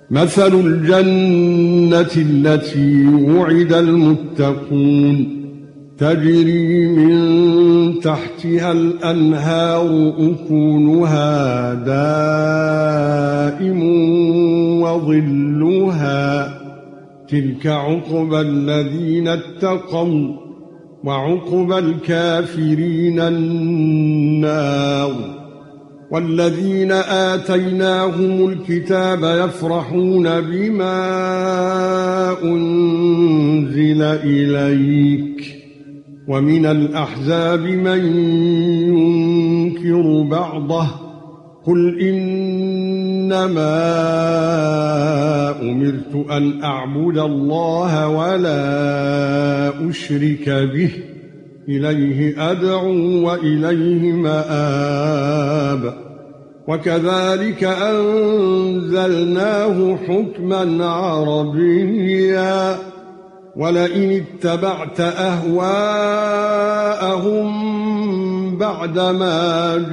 مثل الجنة التي وعد المتقون تجري من تحتها الأنهار أكلها دائم وظلها تلك عقبى الذين اتقوا وعقبى الكافرين النار والذين آتيناهم الكتاب يفرحون بما أنزل إليك ومن الأحزاب من ينكر بعضه قل إنما أمرت أن أعبد الله ولا أشرك به إليه أدعو وإليه مآب وكذلك أنزلناه حكما عربيا ولئن اتبعت أهواءهم بعدما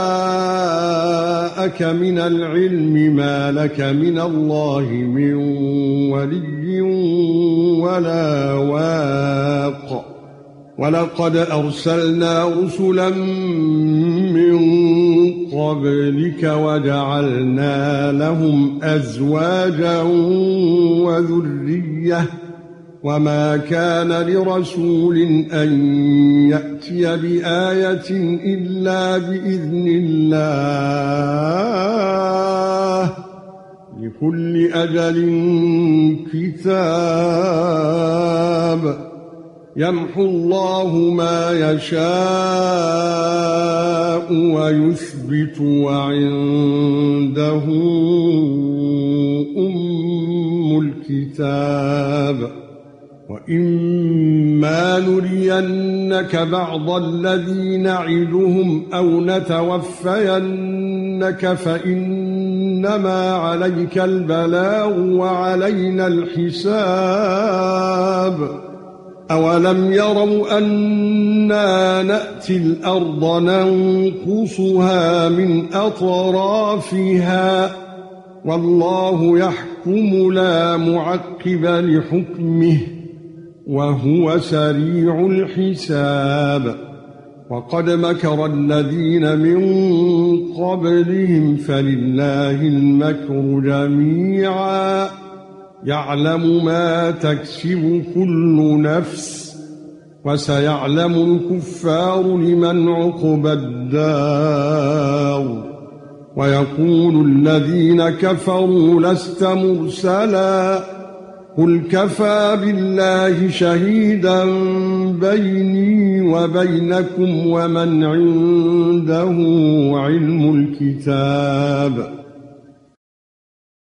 جاءك من العلم ما لك من الله من ولي ولا واق ولقد أرسلنا رسلا من قبلك وجعلنا لهم أزواجا وذرية وما كان لرسول أن يأتي بآية إلا بإذن الله لكل أجل كتاب يمحو الله ما يشاء ويثبت وعنده أم الكتاب وإما نرينك بعض الذي نعدهم أو نتوفينك فإنما عليك البلاغ وعلينا الحساب أولم يروا أنا نأتي الأرض ننقصها من أطرافها والله يحكم لا معقب لحكمه وهو سريع الحساب وقد مكر الذين من قبلهم فلله المكر جميعا يعلم ما تكسب كل نفس وسيعلم الكفار لمن عقبى الدار ويقول الذين كفروا لست مرسلا قل كفى بالله شهيدا بيني وبينكم ومن عنده علم الكتاب